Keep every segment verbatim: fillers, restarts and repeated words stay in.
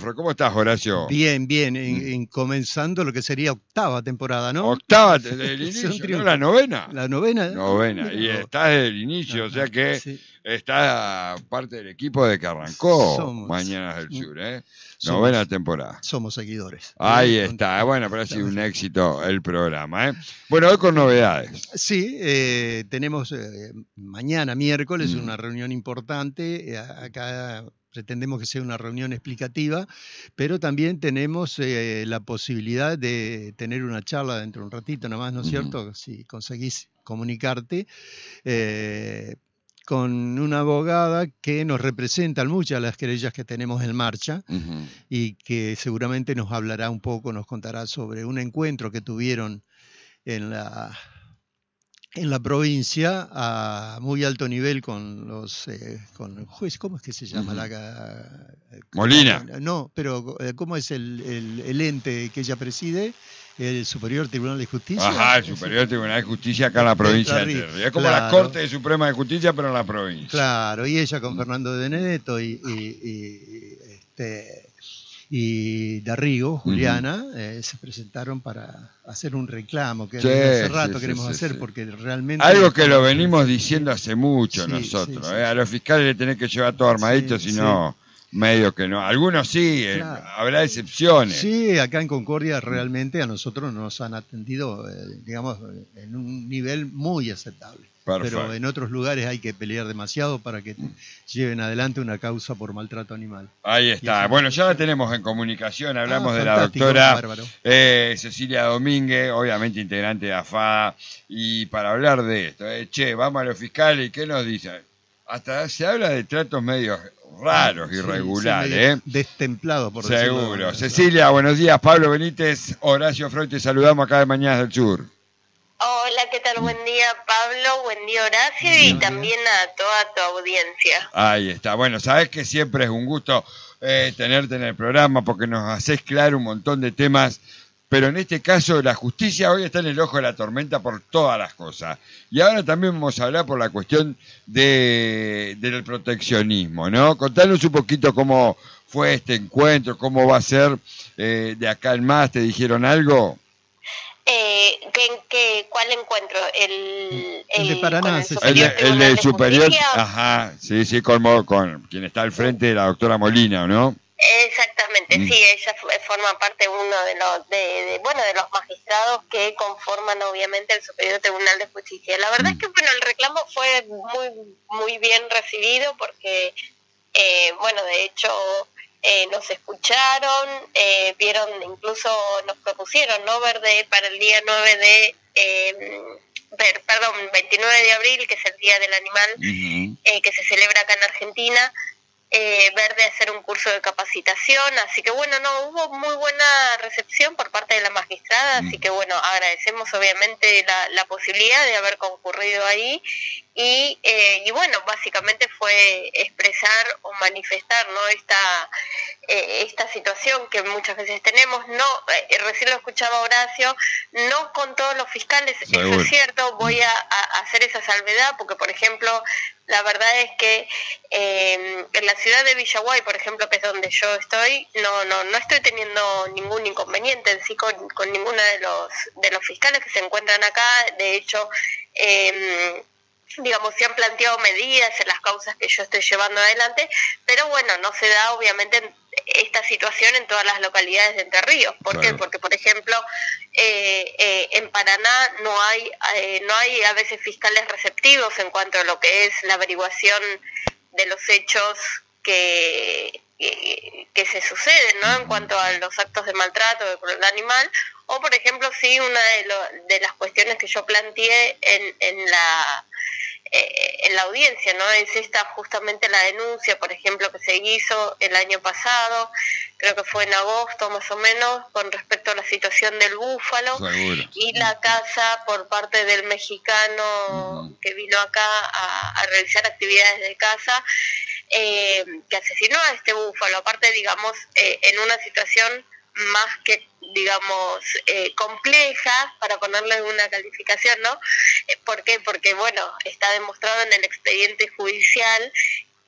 semáforo. ¿Cómo estás, Horacio? Bien, bien, en, en comenzando lo que sería octava temporada, ¿no? Octava del inicio, ¿no? La novena. La novena. Novena, y estás desde el inicio, ajá, o sea que sí. Estás parte del equipo de que arrancó somos, Mañanas del Sur, ¿eh? Somos, novena temporada. Somos seguidores. Ahí ¿eh? está, bueno, pero ha sido un éxito el programa, ¿eh? Bueno, hoy con novedades. Sí, eh, tenemos eh, mañana, miércoles, mm. una reunión importante, eh, acá pretendemos que sea una reunión explicativa, pero también tenemos eh, la posibilidad de tener una charla dentro de un ratito nomás, ¿no es uh-huh. cierto? Si conseguís comunicarte, eh, con una abogada que nos representa muchas de las querellas que tenemos en marcha uh-huh. y que seguramente nos hablará un poco, nos contará sobre un encuentro que tuvieron en la... en la provincia a muy alto nivel con los eh, con el juez, ¿cómo es que se llama? Uh-huh. la, Molina. No, pero ¿cómo es el, el, el ente que ella preside? El Superior Tribunal de Justicia. Ajá, el Superior Tribunal de Justicia acá en la provincia de Entre Ríos. Es como claro. la Corte Suprema de Justicia, pero en la provincia. Claro, y ella con Fernando de Benedetto y, y, y este y Darrigo, Juliana, uh-huh. eh, se presentaron para hacer un reclamo que sí, hace rato sí, queremos sí, hacer sí. porque realmente... Algo que lo venimos diciendo hace mucho sí, nosotros, sí, sí. Eh, a los fiscales le tenés que llevar todo armadito, sí, si no... Sí. Medio que no, algunos sí, claro. eh, habrá excepciones. Sí, acá en Concordia realmente a nosotros nos han atendido, eh, digamos, en un nivel muy aceptable. Perfecto. Pero en otros lugares hay que pelear demasiado para que lleven adelante una causa por maltrato animal. Ahí está. Bueno, ya la tenemos en comunicación. Hablamos ah, de la doctora eh, Cecilia Domínguez, obviamente integrante de AFADA. Y para hablar de esto, eh, che, vamos a los fiscales y ¿qué nos dicen? Hasta se habla de tratos medios raros, sí, irregulares. Sí, ¿eh? Destemplado, por decirlo. Seguro. Seguro. Cecilia, buenos días. Pablo Benítez, Horacio Freud, te saludamos acá de Mañanas del Sur. Hola, ¿qué tal? Buen día, Pablo. Buen día, Horacio. Buen día. Y también a toda tu audiencia. Ahí está. Bueno, sabes que siempre es un gusto eh, tenerte en el programa porque nos haces claro un montón de temas. Pero en este caso la justicia hoy está en el ojo de la tormenta por todas las cosas. Y ahora también vamos a hablar por la cuestión de, del proteccionismo, ¿no? Contanos un poquito cómo fue este encuentro, cómo va a ser eh, de acá en más, ¿te dijeron algo? Eh, ¿qué, qué, ¿Cuál encuentro? El, el, el de Paraná. El, el, el del superior, ajá, sí, sí, con, con quien está al frente, la doctora Molina, ¿no? Exactamente, mm. sí, ella forma parte de uno de los de, de bueno de los magistrados que conforman obviamente el Superior Tribunal de Justicia. La verdad mm. es que bueno el reclamo fue muy muy bien recibido porque eh, bueno de hecho eh, nos escucharon, eh, vieron incluso nos propusieron no ver de para el día nueve de eh, ver, perdón veintinueve de abril, que es el Día del Animal, mm-hmm. eh, que se celebra acá en Argentina. Eh, ver de hacer un curso de capacitación, así que bueno, no hubo muy buena recepción por parte de la magistrada, mm. así que bueno, agradecemos obviamente la, la posibilidad de haber concurrido ahí y, eh, y bueno, básicamente fue expresar o manifestar no esta eh, esta situación que muchas veces tenemos, no eh, recién lo escuchaba Horacio, no con todos los fiscales, Seguro. Eso es cierto, voy a, a hacer esa salvedad porque por ejemplo la verdad es que eh, en la ciudad de Villaguay, por ejemplo, que es donde yo estoy, no no no estoy teniendo ningún inconveniente en sí con, con ninguno de los de los fiscales que se encuentran acá. De hecho, eh, digamos, se han planteado medidas en las causas que yo estoy llevando adelante, pero bueno, no se da obviamente esta situación en todas las localidades de Entre Ríos. ¿Por claro. qué? Porque, por ejemplo, eh, eh, en Paraná no hay eh, no hay a veces fiscales receptivos en cuanto a lo que es la averiguación de los hechos que, que, que se suceden, ¿no? En cuanto a los actos de maltrato de crueldad animal, o por ejemplo, sí, una de, lo, de las cuestiones que yo planteé en, en la eh, en la audiencia, ¿no? Es esta justamente la denuncia, por ejemplo, que se hizo el año pasado, creo que fue en agosto más o menos, con respecto a la situación del búfalo. Seguro. Y la caza por parte del mexicano uh-huh. que vino acá a, a realizar actividades de caza, eh, que asesinó a este búfalo, aparte, digamos, eh, en una situación más que, digamos, eh, compleja, para ponerle una calificación, ¿no? ¿Por qué? Porque, bueno, está demostrado en el expediente judicial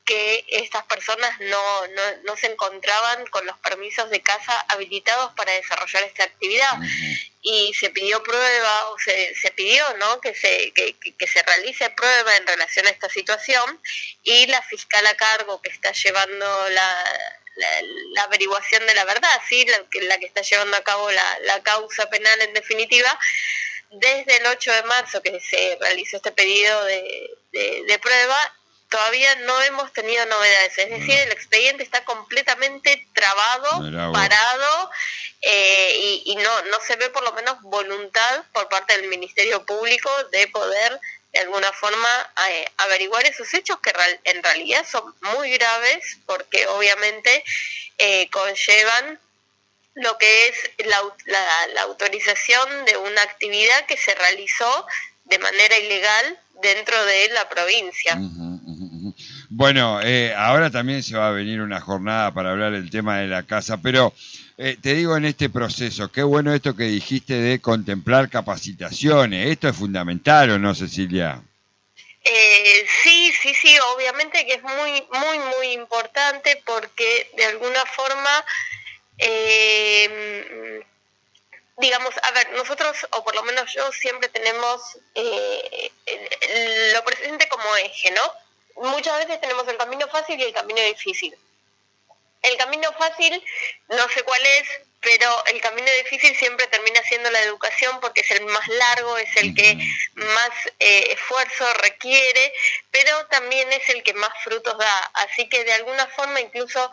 que estas personas no, no, no se encontraban con los permisos de caza habilitados para desarrollar esta actividad. Uh-huh. Y se pidió prueba, o se, se pidió ¿no? que, se, que, que se realice prueba en relación a esta situación, y la fiscal a cargo que está llevando la, la, la averiguación de la verdad, ¿sí? la, la que está llevando a cabo la, la causa penal en definitiva, desde el ocho de marzo que se realizó este pedido de, de, de prueba, todavía no hemos tenido novedades, es decir, el expediente está completamente trabado, parado, eh, y, y no, no se ve por lo menos voluntad por parte del Ministerio Público de poder de alguna forma eh, averiguar esos hechos que real, en realidad son muy graves, porque obviamente eh, conllevan lo que es la, la, la autorización de una actividad que se realizó de manera ilegal dentro de la provincia. Uh-huh. Bueno, eh, ahora también se va a venir una jornada para hablar del tema de la casa, pero eh, te digo en este proceso, qué bueno esto que dijiste de contemplar capacitaciones, ¿esto es fundamental o no, Cecilia? Eh, sí, sí, sí, obviamente que es muy, muy, muy importante, porque de alguna forma, eh, digamos, a ver, nosotros, o por lo menos yo, siempre tenemos eh, lo presente como eje, ¿no? Muchas veces tenemos el camino fácil y el camino difícil. El camino fácil, no sé cuál es, pero el camino difícil siempre termina siendo la educación, porque es el más largo, es el que más eh, esfuerzo requiere, pero también es el que más frutos da. Así que de alguna forma, incluso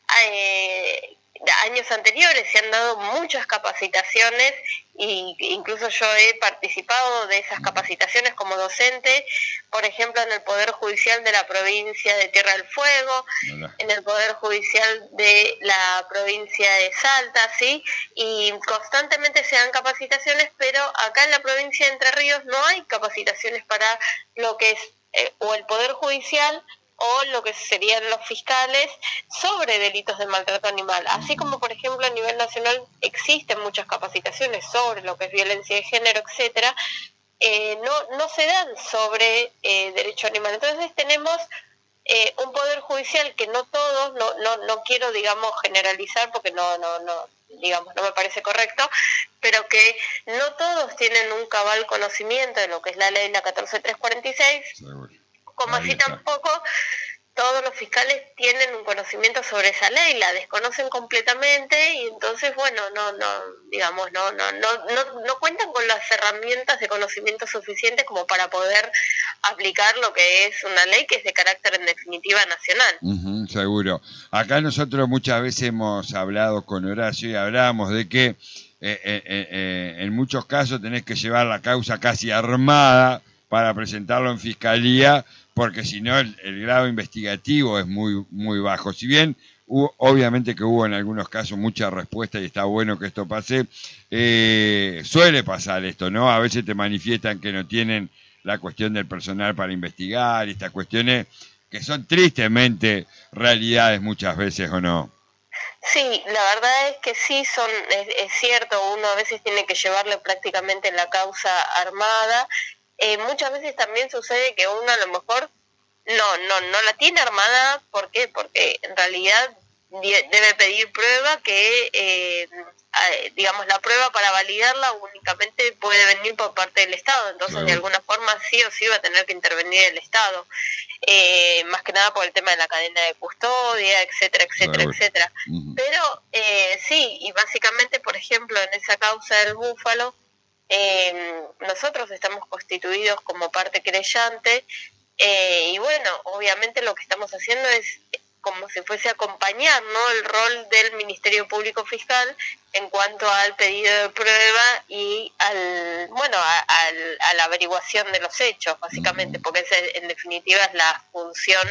eh, años anteriores se han dado muchas capacitaciones, y incluso yo he participado de esas capacitaciones como docente, por ejemplo en el Poder Judicial de la provincia de Tierra del Fuego, Hola. en el Poder Judicial de la provincia de Salta, ¿sí? Y constantemente se dan capacitaciones, pero acá en la provincia de Entre Ríos no hay capacitaciones para lo que es eh, o el Poder Judicial o lo que serían los fiscales sobre delitos de maltrato animal. Así como, por ejemplo, a nivel nacional existen muchas capacitaciones sobre lo que es violencia de género, etcétera, eh, no, no se dan sobre eh, derecho animal. Entonces tenemos eh, un poder judicial que no todos, no, no, no quiero, digamos, generalizar, porque no, no, no, digamos, no me parece correcto, pero que no todos tienen un cabal conocimiento de lo que es la ley, la catorce mil trescientos cuarenta y seis, Seguro. Como así tampoco todos los fiscales tienen un conocimiento sobre esa ley, la desconocen completamente, y entonces, bueno, no, no, digamos, no, no, no, no, no cuentan con las herramientas de conocimiento suficientes como para poder aplicar lo que es una ley que es de carácter en definitiva nacional. Uh-huh, seguro. Acá nosotros muchas veces hemos hablado con Horacio y hablábamos de que eh, eh, eh, en muchos casos tenés que llevar la causa casi armada para presentarlo en fiscalía, porque si no el, el grado investigativo es muy muy bajo. Si bien hubo, obviamente que hubo en algunos casos mucha respuesta y está bueno que esto pase, eh, suele pasar esto, ¿no? A veces te manifiestan que no tienen la cuestión del personal para investigar, y estas cuestiones que son tristemente realidades muchas veces, ¿o no? Sí, la verdad es que sí, son es, es cierto, uno a veces tiene que llevarle prácticamente la causa armada. Eh, muchas veces también sucede que uno a lo mejor no no no la tiene armada. ¿Por qué? Porque en realidad debe pedir prueba que, eh, digamos, la prueba para validarla únicamente puede venir por parte del Estado. Entonces, claro, de alguna forma sí o sí va a tener que intervenir el Estado. Eh, más que nada por el tema de la cadena de custodia, etcétera, etcétera, claro, etcétera. Uh-huh. Pero eh, sí, y básicamente, por ejemplo, en esa causa del búfalo, Eh, nosotros estamos constituidos como parte querellante, eh, y bueno, obviamente lo que estamos haciendo es como si fuese acompañar, ¿no?, el rol del Ministerio Público Fiscal en cuanto al pedido de prueba y al bueno a, a, a la averiguación de los hechos, básicamente, porque esa en definitiva es la función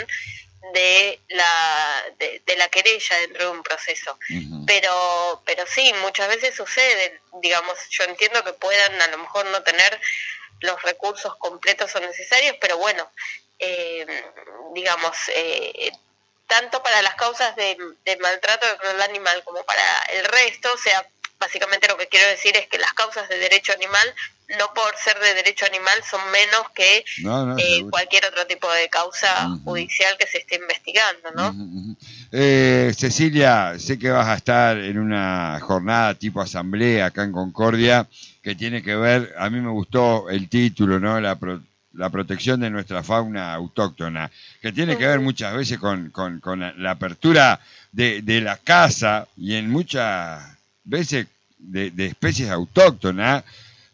de la de, de la querella dentro de un proceso. Uh-huh. Pero pero sí, muchas veces sucede, digamos, yo entiendo que puedan a lo mejor no tener los recursos completos o necesarios, pero bueno, eh, digamos, eh, tanto para las causas de, de maltrato de crueldad animal como para el resto, o sea, básicamente lo que quiero decir es que las causas de derecho animal no por ser de derecho animal son menos que no, no, eh, cualquier otro tipo de causa uh-huh. judicial que se esté investigando, ¿no? Uh-huh, uh-huh. Eh, Cecilia, sé que vas a estar en una jornada tipo asamblea acá en Concordia, que tiene que ver, a mí me gustó el título, ¿no? La, pro, la protección de nuestra fauna autóctona, que tiene uh-huh. que ver muchas veces con, con, con la apertura de, de la caza y en muchas veces de, de especies autóctonas.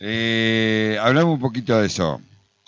Eh, hablamos un poquito de eso.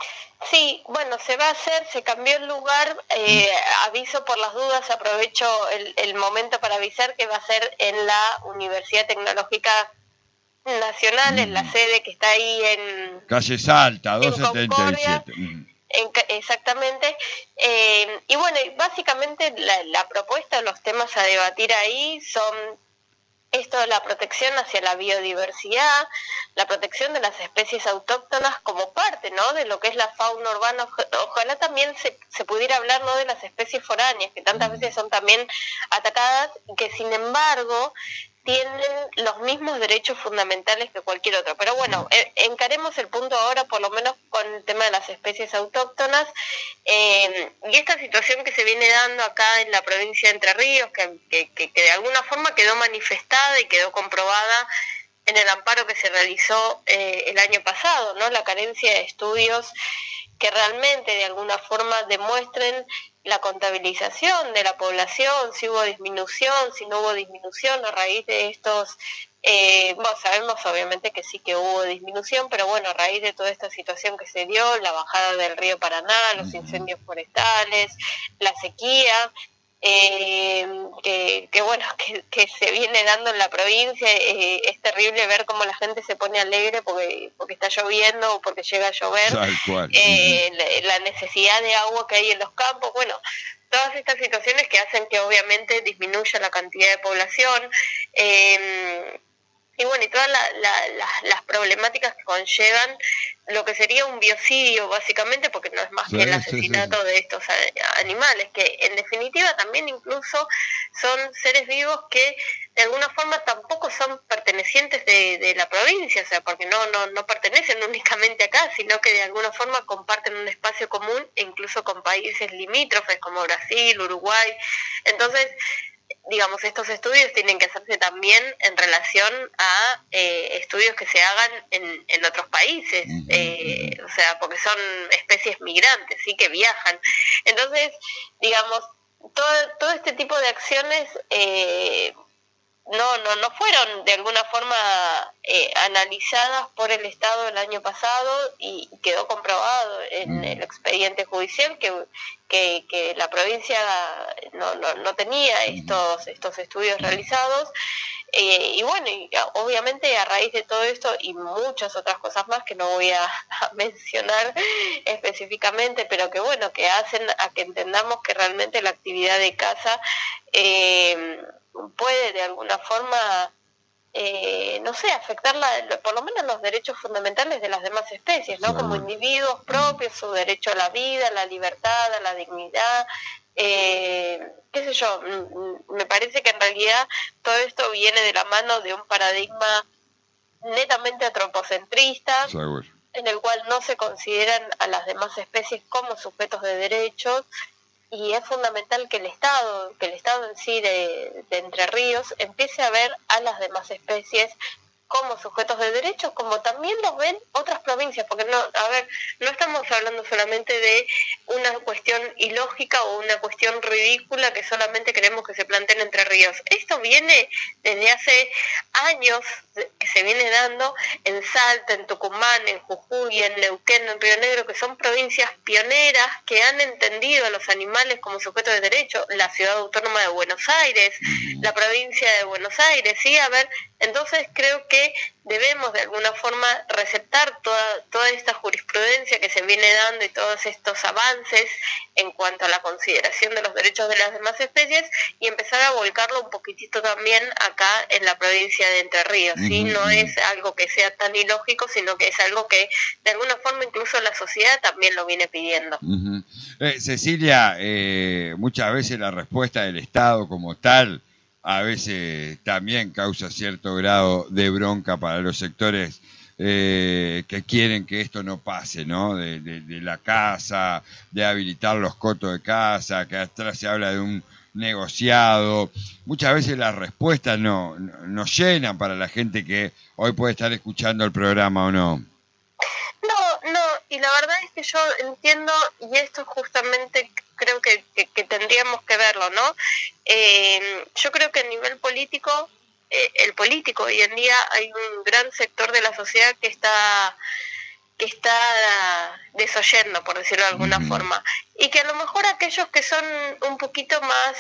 Sí, bueno, se va a hacer, se cambió el lugar, eh, aviso por las dudas, aprovecho el, el momento para avisar que va a ser en la Universidad Tecnológica Nacional, mm. en la sede que está ahí en... Calle Salta, doscientos setenta y siete. En, exactamente. Eh, y bueno, básicamente la, la propuesta, los temas a debatir ahí son... Esto de la protección hacia la biodiversidad, la protección de las especies autóctonas como parte, ¿no?, de lo que es la fauna urbana. Ojalá también se, se pudiera hablar, ¿no?, de las especies foráneas, que tantas veces son también atacadas, que sin embargo tienen los mismos derechos fundamentales que cualquier otro. Pero bueno, eh, encaremos el punto ahora, por lo menos con el tema de las especies autóctonas, eh, y esta situación que se viene dando acá en la provincia de Entre Ríos, que, que, que, que de alguna forma quedó manifestada y quedó comprobada en el amparo que se realizó eh, el año pasado, ¿no?, la carencia de estudios que realmente de alguna forma demuestren la contabilización de la población, si hubo disminución, si no hubo disminución a raíz de estos, eh, bueno, sabemos obviamente que sí que hubo disminución, pero bueno, a raíz de toda esta situación que se dio, la bajada del río Paraná, los incendios forestales, la sequía, eh, que, que bueno, que, que se viene dando en la provincia, eh, es terrible ver cómo la gente se pone alegre porque porque está lloviendo o porque llega a llover, eh, la, la necesidad de agua que hay en los campos, bueno, todas estas situaciones que hacen que obviamente disminuya la cantidad de población, eh, y bueno, y todas la, la, la, las problemáticas que conllevan lo que sería un biocidio, básicamente, porque no es más sí, que el asesinato sí, sí, sí. de estos animales, que en definitiva también incluso son seres vivos que de alguna forma tampoco son pertenecientes de, de la provincia, o sea, porque no, no, no pertenecen únicamente acá, sino que de alguna forma comparten un espacio común, e incluso con países limítrofes como Brasil, Uruguay. Entonces, digamos, estos estudios tienen que hacerse también en relación a eh, estudios que se hagan en, en otros países, eh, o sea, porque son especies migrantes, sí, que viajan. Entonces, digamos, todo, todo este tipo de acciones eh, no, no, no fueron de alguna forma eh, analizadas por el Estado el año pasado y quedó comprobado en el expediente judicial que que, que la provincia no, no, no tenía estos, estos estudios realizados, eh, y bueno, y obviamente a raíz de todo esto y muchas otras cosas más que no voy a, a mencionar específicamente, pero que bueno, que hacen a que entendamos que realmente la actividad de caza eh, puede de alguna forma Eh, no sé, afectar la, por lo menos los derechos fundamentales de las demás especies, ¿no? Como individuos propios, su derecho a la vida, a la libertad, a la dignidad, eh, qué sé yo, me parece que en realidad todo esto viene de la mano de un paradigma netamente antropocentrista, Seguro. En el cual no se consideran a las demás especies como sujetos de derechos. Y es fundamental que el Estado, que el Estado en sí de, de Entre Ríos empiece a ver a las demás especies como sujetos de derechos, como también los ven otras provincias, porque no, a ver, no estamos hablando solamente de una cuestión ilógica o una cuestión ridícula que solamente queremos que se planteen Entre Ríos. Esto viene desde hace años que se viene dando en Salta, en Tucumán, en Jujuy, en Neuquén, en Río Negro, que son provincias pioneras que han entendido a los animales como sujetos de derecho, la ciudad autónoma de Buenos Aires, la provincia de Buenos Aires, sí, a ver, entonces creo que debemos de alguna forma receptar toda, toda esta jurisprudencia que se viene dando y todos estos avances en cuanto a la consideración de los derechos de las demás especies y empezar a volcarlo un poquitito también acá en la provincia de Entre Ríos, ¿sí? Uh-huh. No es algo que sea tan ilógico, sino que es algo que de alguna forma incluso la sociedad también lo viene pidiendo. Uh-huh. eh, Cecilia, eh, muchas veces la respuesta del Estado como tal a veces también causa cierto grado de bronca para los sectores eh, que quieren que esto no pase, ¿no? De, de, de la casa, de habilitar los cotos de casa, que atrás se habla de un negociado. Muchas veces las respuestas no, no, no llenan para la gente que hoy puede estar escuchando el programa o no. No, no, y la verdad es que yo entiendo, y esto justamente creo que, que, que tendríamos que verlo, ¿no? Eh, yo creo que a nivel político, eh, el político hoy en día hay un gran sector de la sociedad que está que está desoyendo, por decirlo de alguna mm. forma, y que a lo mejor aquellos que son un poquito más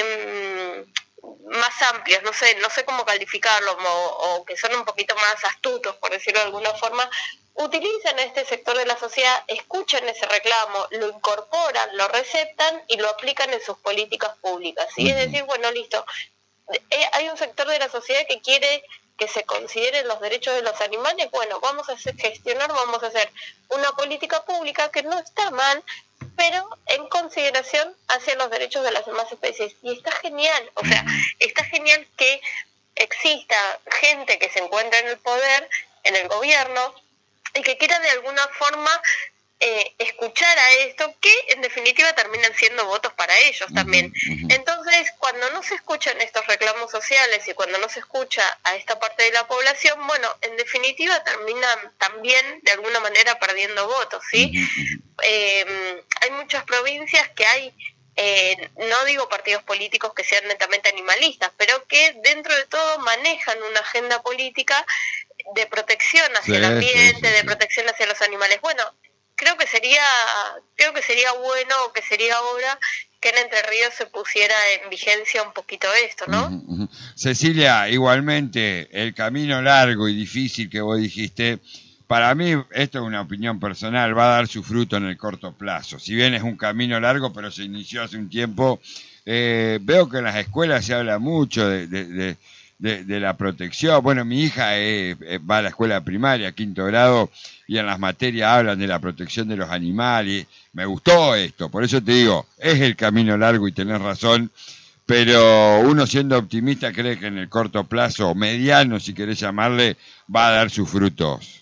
eh, más amplios, no sé, no sé cómo calificarlo, o, o que son un poquito más astutos, por decirlo de alguna forma, utilizan este sector de la sociedad, escuchan ese reclamo, lo incorporan, lo receptan y lo aplican en sus políticas públicas. ¿Sí? Uh-huh. Es decir, bueno, listo, eh, hay un sector de la sociedad que quiere que se consideren los derechos de los animales, bueno, vamos a hacer, gestionar, vamos a hacer una política pública que no está mal, pero en consideración hacia los derechos de las demás especies. Y está genial, o sea, está genial que exista gente que se encuentra en el poder, en el gobierno, y que quiera de alguna forma eh, escuchar a esto, que en definitiva terminan siendo votos para ellos también. Uh-huh. Entonces, cuando no se escuchan estos reclamos sociales y cuando no se escucha a esta parte de la población, bueno, en definitiva terminan también de alguna manera perdiendo votos, ¿sí? Uh-huh. Eh, hay muchas provincias que hay, eh, no digo partidos políticos que sean netamente animalistas, pero que dentro de todo manejan una agenda política de protección hacia sí, el ambiente, sí, sí, de protección hacia los animales. Bueno, creo que sería creo que sería bueno o que sería hora que en Entre Ríos se pusiera en vigencia un poquito esto, ¿no? Uh-huh, uh-huh. Cecilia, igualmente, el camino largo y difícil que vos dijiste, para mí, esto es una opinión personal, va a dar su fruto en el corto plazo. Si bien es un camino largo, pero se inició hace un tiempo, eh, veo que en las escuelas se habla mucho de... de, de De, de la protección. Bueno, mi hija eh, eh, va a la escuela primaria, quinto grado, y en las materias hablan de la protección de los animales. Me gustó esto, por eso te digo, es el camino largo y tenés razón, pero uno siendo optimista cree que en el corto plazo, mediano si querés llamarle, va a dar sus frutos.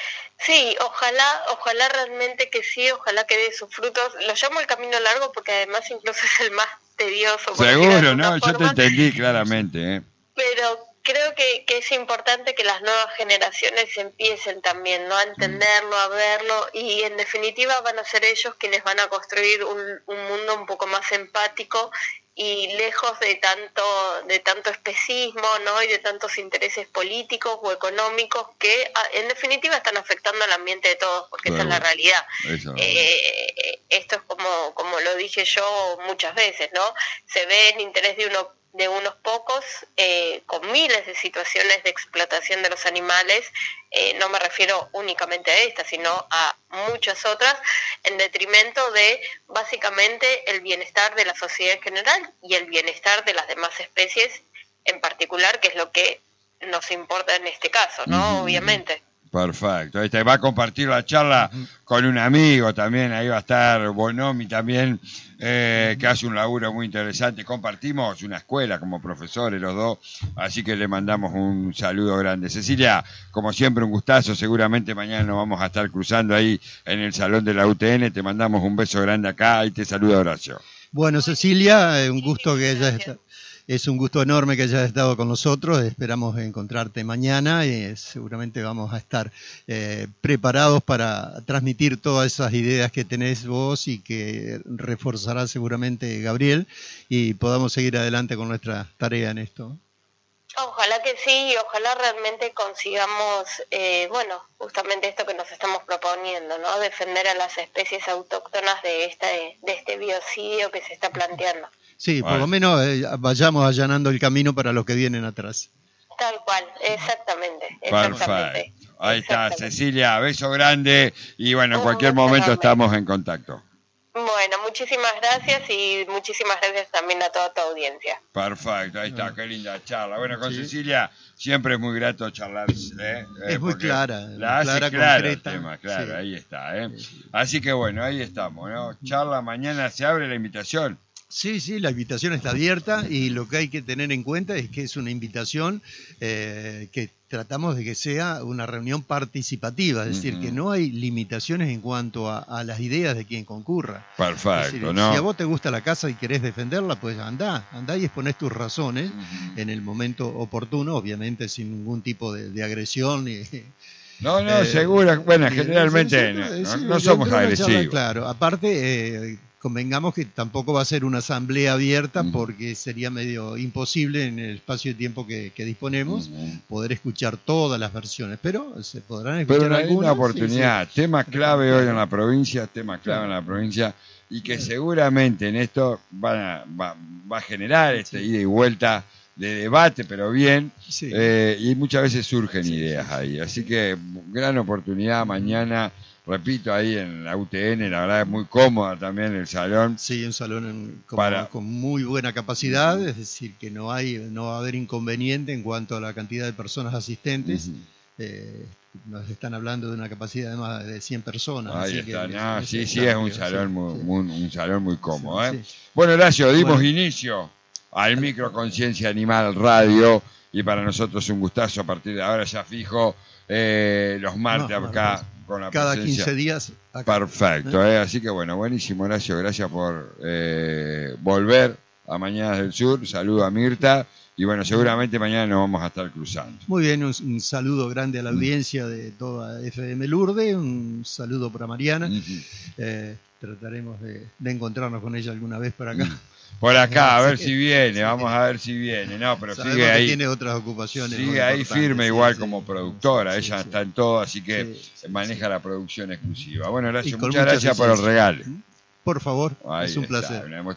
Sí, ojalá, ojalá realmente que sí, ojalá que dé sus frutos. Lo llamo el camino largo porque además incluso es el más tedioso. Seguro, ¿no? Yo te entendí claramente, ¿eh? Pero creo que, que es importante que las nuevas generaciones empiecen también, ¿no? A entenderlo, a verlo, y en definitiva van a ser ellos quienes van a construir un, un mundo un poco más empático y lejos de tanto de tanto especismo, ¿no? Y de tantos intereses políticos o económicos que en definitiva están afectando al ambiente de todos, porque claro, esa es la realidad. Eh, esto es como, como lo dije yo muchas veces, ¿no? Se ve el interés de uno de unos pocos, eh, con miles de situaciones de explotación de los animales, eh, no me refiero únicamente a esta, sino a muchas otras, en detrimento de básicamente el bienestar de la sociedad en general y el bienestar de las demás especies en particular, que es lo que nos importa en este caso, ¿no? Uh-huh. Obviamente. Perfecto. Ahí te va a compartir la charla uh-huh. con un amigo también, ahí va a estar Bonomi también, eh, que hace un laburo muy interesante. Compartimos una escuela como profesores los dos, así que le mandamos un saludo grande. Cecilia, como siempre un gustazo, seguramente mañana nos vamos a estar cruzando ahí en el salón de la U T N, te mandamos un beso grande acá y te saluda Horacio. Bueno, Cecilia, un gusto que hayas estado. Es un gusto enorme que hayas estado con nosotros, esperamos encontrarte mañana y seguramente vamos a estar eh, preparados para transmitir todas esas ideas que tenés vos y que reforzará seguramente Gabriel y podamos seguir adelante con nuestra tarea en esto. Ojalá que sí, y ojalá realmente consigamos, eh, bueno, justamente esto que nos estamos proponiendo, ¿no? Defender a las especies autóctonas de, esta, de este biocidio que se está planteando. Sí, por lo menos eh, vayamos allanando el camino para los que vienen atrás. Tal cual, exactamente. exactamente Perfecto. Ahí está, Cecilia, beso grande y bueno, en cualquier momento estamos en contacto. Bueno, muchísimas gracias y muchísimas gracias también a toda tu audiencia. Perfecto, ahí está, qué linda charla. Bueno, con sí. Cecilia siempre es muy grato charlar. ¿eh? Es muy clara, la hace clara, clara concreta. El tema, claro, sí. Ahí está. ¿eh? Sí. Así que bueno, ahí estamos, ¿no? Charla mañana, se abre la invitación. Sí, sí, la invitación está abierta y lo que hay que tener en cuenta es que es una invitación eh, que tratamos de que sea una reunión participativa, es decir, uh-huh. que no hay limitaciones en cuanto a, a las ideas de quien concurra. Perfecto, es decir, ¿no? Si a vos te gusta la casa y querés defenderla, pues andá, andá y exponés tus razones uh-huh. en el momento oportuno, obviamente sin ningún tipo de, de agresión ni... No, no, eh, seguro, bueno, generalmente no, no, no somos agresivos. Charla, claro, aparte... Eh, convengamos que tampoco va a ser una asamblea abierta uh-huh. porque sería medio imposible en el espacio de tiempo que, que disponemos uh-huh. poder escuchar todas las versiones, pero se podrán escuchar pero hay algunas. Una oportunidad, sí, sí. tema clave hoy en la provincia, tema clave claro. en la provincia y que seguramente en esto van a, va, va a generar este sí. ida y vuelta de debate, pero bien, sí. eh, y muchas veces surgen sí, ideas sí, ahí, así que gran oportunidad mañana. Repito, ahí en la U T N, la verdad es muy cómoda también el salón. Sí, un salón en, como, para... con muy buena capacidad, es decir, que no hay no va a haber inconveniente en cuanto a la cantidad de personas asistentes. Uh-huh. eh, nos están hablando de una capacidad de más de cien personas. Ahí así está, que, no, es, sí, es sí, amplio, es un salón, sí, muy, sí. Muy, un salón muy cómodo. Sí, ¿eh? sí. Bueno, Horacio, dimos bueno. inicio al Micro Conciencia Animal Radio y para nosotros un gustazo a partir de ahora ya fijo eh, los martes no, acá. No, con la cada presencia. quince días acá. Perfecto, ¿eh? Así que bueno, buenísimo Horacio, gracias por eh, volver a Mañanas del Sur, saludo a Mirta y bueno, seguramente mañana nos vamos a estar cruzando. Muy bien, un, un saludo grande a la audiencia de toda F M Lourdes, un saludo para Mariana, uh-huh. eh, trataremos de, de encontrarnos con ella alguna vez por acá. Uh-huh. Por acá, a ver si viene, vamos a ver si viene, no, pero Sabemos sigue ahí. Tiene otras ocupaciones. Sigue ahí firme, sí, igual sí, como productora, sí, ella sí, está en todo, así que sí, sí, maneja sí. la producción exclusiva. Bueno, Horacio, muchas mucha gracias por el regalo. Por favor, Ahí es un está, placer.